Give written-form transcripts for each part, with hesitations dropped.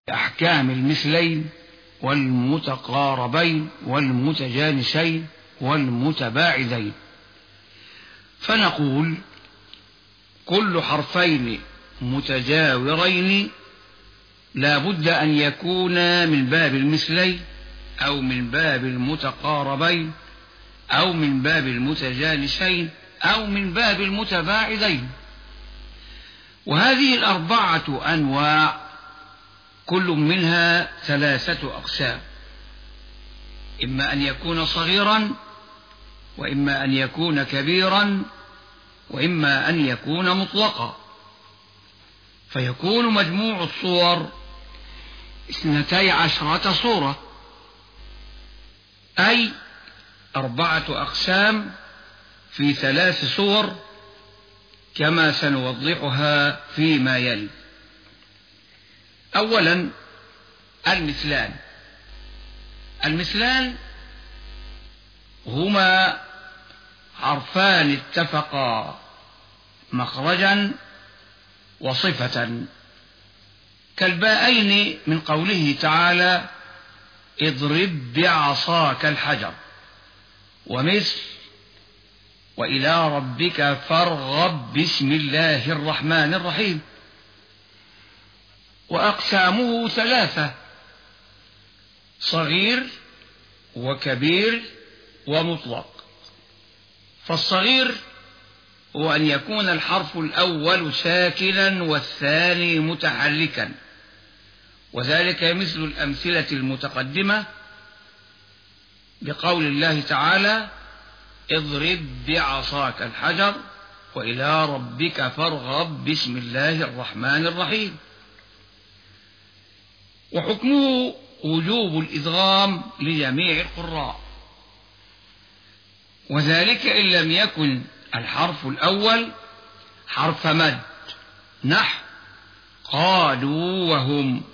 أحكام المثلين والمتقاربين والمتجانسين والمتباعدين. فنقول: كل حرفين متجاورين لا بد أن يكونا من باب المثلين أو من باب المتقاربين أو من باب المتجانسين أو من باب المتباعدين. وهذه الأربعة أنواع كل منها 3 أقسام: إما أن يكون صغيرا، وإما أن يكون كبيرا، وإما أن يكون مطلقا. فيكون مجموع الصور 12 صورة، أي 4 أقسام في 3 صور، كما سنوضحها فيما يلي. أولا، المثلان. المثلان هما حرفان اتفقا مخرجا وصفة، كالباءين من قوله تعالى: اضرب بعصاك الحجر، ومثل وإلى ربك فارغب بسم الله الرحمن الرحيم. وأقسامه 3: صغير وكبير ومطلق. فالصغير هو أن يكون الحرف الأول ساكنا والثاني متحركا، وذلك مثل الأمثلة المتقدمة بقول الله تعالى: اضرب بعصاك الحجر وإلى ربك فارغب بسم الله الرحمن الرحيم. وحكمه وجوب الإدغام لجميع القراء، وذلك إن لم يكن الحرف الأول حرف مد، نحو قالوا وهم،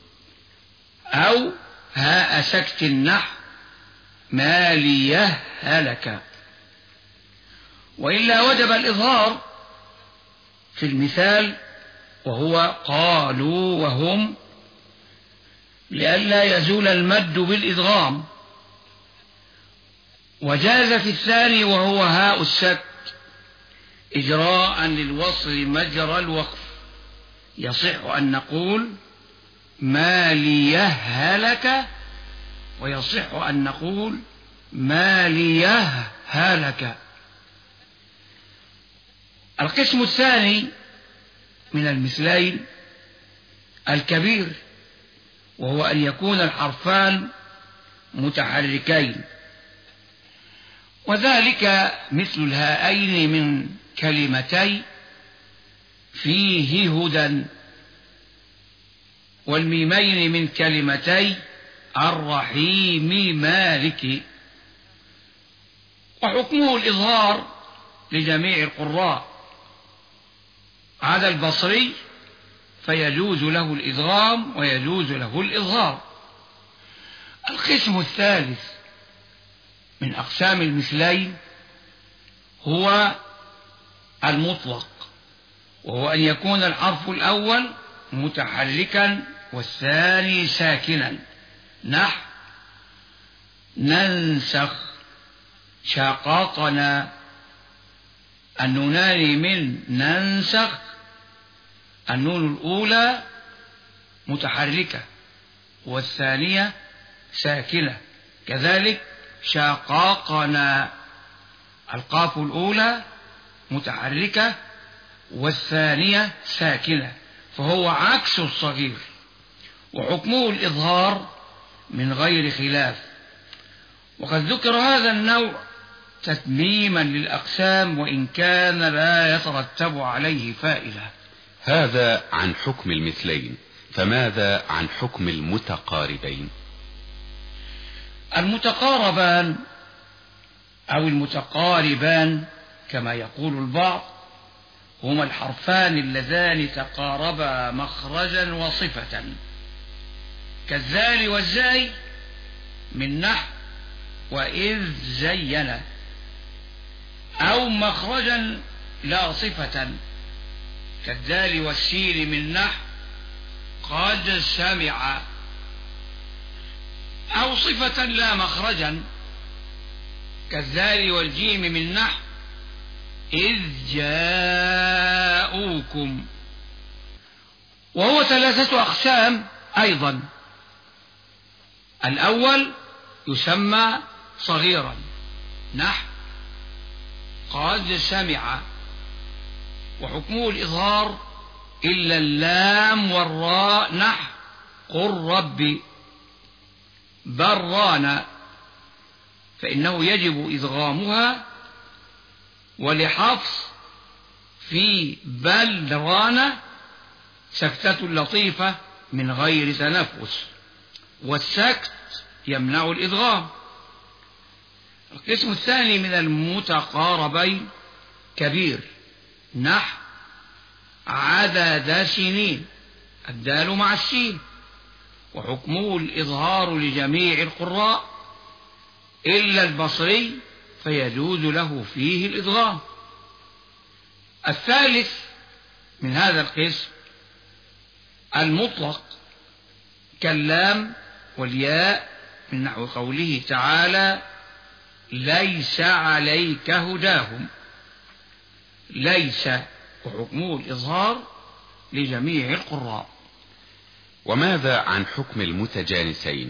أو هاء سكت، نحو ما ليه هلك. وإلا وجب الإظهار في المثال وهو قالوا وهم، لئلا يزول المد بالإدغام. وجاز في الثاني وهو هاء السكت إجراء للوصل مجرى الوقف، يصح أن نقول ما ليه هلك، ويصح أن نقول ما ليه هلك. القسم الثاني من المثلين الكبير، وهو أن يكون الحرفان متحركين، وذلك مثل الهاءين من كلمتي فيه هدى، والميمين من كلمتي الرحيم مالك. وحكمه الإظهار لجميع القراء عدا البصري، فيجوز له الإدغام ويجوز له الإظهار. القسم الثالث من أقسام المثلين هو المطلق، وهو أن يكون الحرف الأول متحركا والثاني ساكنا، نحو ننسخ، شققنا. النونان من ننسخ، النون الأولى متحركة والثانية ساكنة، كذلك شققنا، القاف الأولى متحركة والثانية ساكنة، فهو عكس الصغير. وحكمه الإظهار من غير خلاف. وقد ذكر هذا النوع تتميما للأقسام، وإن كان لا يترتب عليه فائدة. هذا عن حكم المثلين، فماذا عن حكم المتقاربين؟ المتقاربان أو المتقاربان كما يقول البعض هما الحرفان اللذان تقاربا مخرجا وصفة، كالذال والزاي من نحو وإذ زين، أو مخرجا لا صفة، كالدال والسين من نحو قد سمع، أو صفة لا مخرجا كالذال والجيم من نحو إذ جاءوكم. وهو 3 أقسام أيضا. الأول يسمى صغيرا نحو قد سمع، وحكمه الإظهار إلا اللام والراء نحو قل ربي برانا، فإنه يجب إدغامها، ولحفص في بلرانا سكتة لطيفة من غير تنفس، والسكت يمنع الإدغام. القسم الثاني من المتقاربين كبير نحو عدد سنين، الدال مع السين، وحكمه الإظهار لجميع القراء إلا البصري فيجوز له فيه الإدغام. الثالث من هذا القسم المطلق كاللام والياء من نحو قوله تعالى ليس عليك هداهم، ليس، وحكمه الإظهار لجميع القراء. وماذا عن حكم المتجانسين؟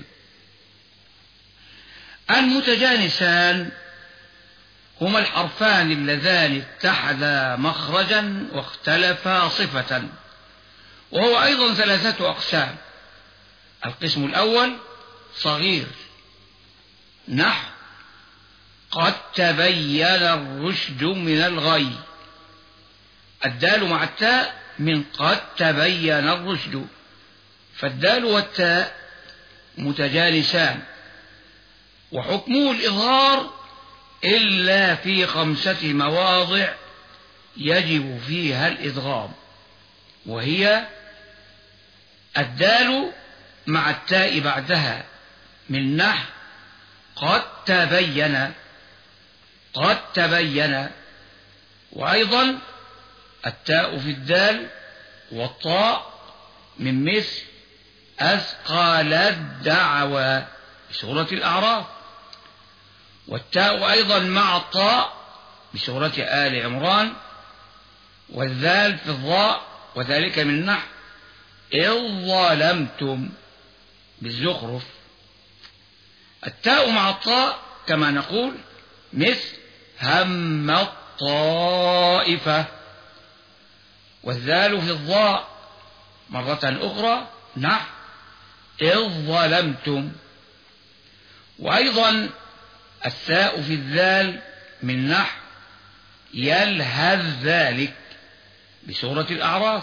المتجانسان هما الحرفان اللذان اتحدا مخرجا واختلفا صفة، وهو أيضا 3 أقسام. القسم الأول صغير نحو قد تبين الرشد من الغي، الدال مع التاء من قد تبين الرشد، فالدال والتاء متجانسان، وحكمه الإظهار إلا في 5 مواضع يجب فيها الإدغام، وهي الدال مع التاء بعدها من نحو قد تبين، قد تبين، وأيضا التاء في الدال والطاء من مثل أثقل الدعوى بسورة الأعراف، والتاء أيضا مع الطاء بسورة آل عمران، والذال في الضاء وذلك من نحو إذ ظلمتم بالزخرف، التاء مع الطاء كما نقول مثل هم الطائفة، والذال في الضاء مرة أخرى نحو إذ ظلمتم، وأيضا الثاء في الذال من نحو يلهث ذلك بسورة الأعراف،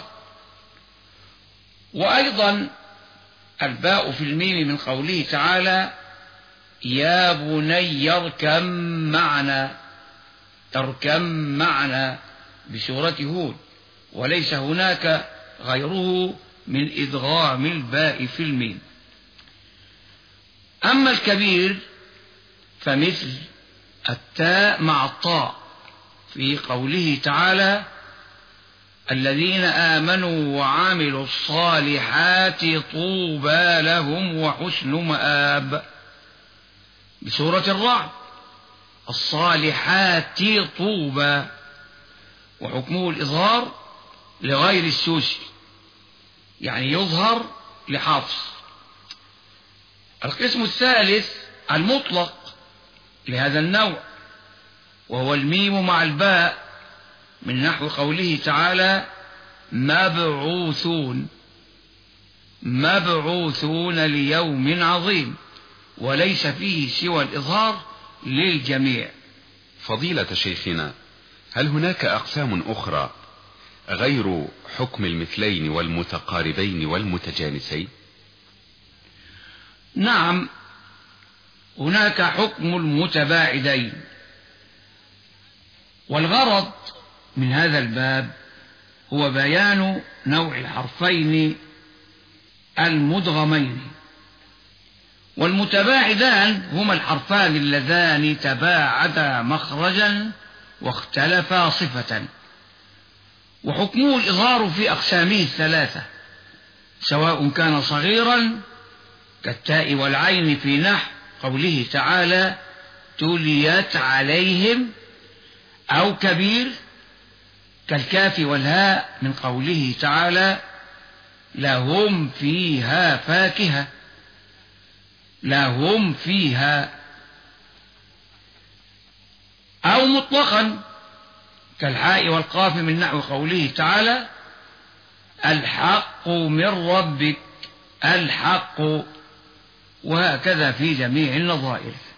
وأيضا الباء في الميم من قوله تعالى يا بني اركب معنا، اركب معنا بسورة هود، وليس هناك غيره من إدغام الباء في الميم. أما الكبير فمثل التاء مع الطاء في قوله تعالى الذين آمنوا وعملوا الصالحات طوبى لهم وحسن مآب بسورة الرعد، الصالحات طوبى، وحكمه الإظهار لغير السوسي، يعني يظهر لحفص. القسم الثالث المطلق لهذا النوع، وهو الميم مع الباء من نحو قوله تعالى مبعوثون، مبعوثون ليوم عظيم، وليس فيه سوى الإظهار للجميع. فضيلة شيخنا، هل هناك أقسام أخرى غير حكم المثلين والمتقاربين والمتجانسين؟ نعم، هناك حكم المتباعدين، والغرض من هذا الباب هو بيان نوع الحرفين المدغمين. والمتباعدان هما الحرفان اللذان تباعدا مخرجا واختلفا صفة، وحكمه الإظهار في أقسامه 3: سواء كان صغيرا كالتاء والعين في نحو قوله تعالى تليت عليهم، أو كبير كالكاف والهاء من قوله تعالى لهم فيها فاكهة، لهم فيها، أو مطلقا كالحاء والقاف من نحو قوله تعالى الحق من ربك، الحق، وهكذا في جميع النظائر.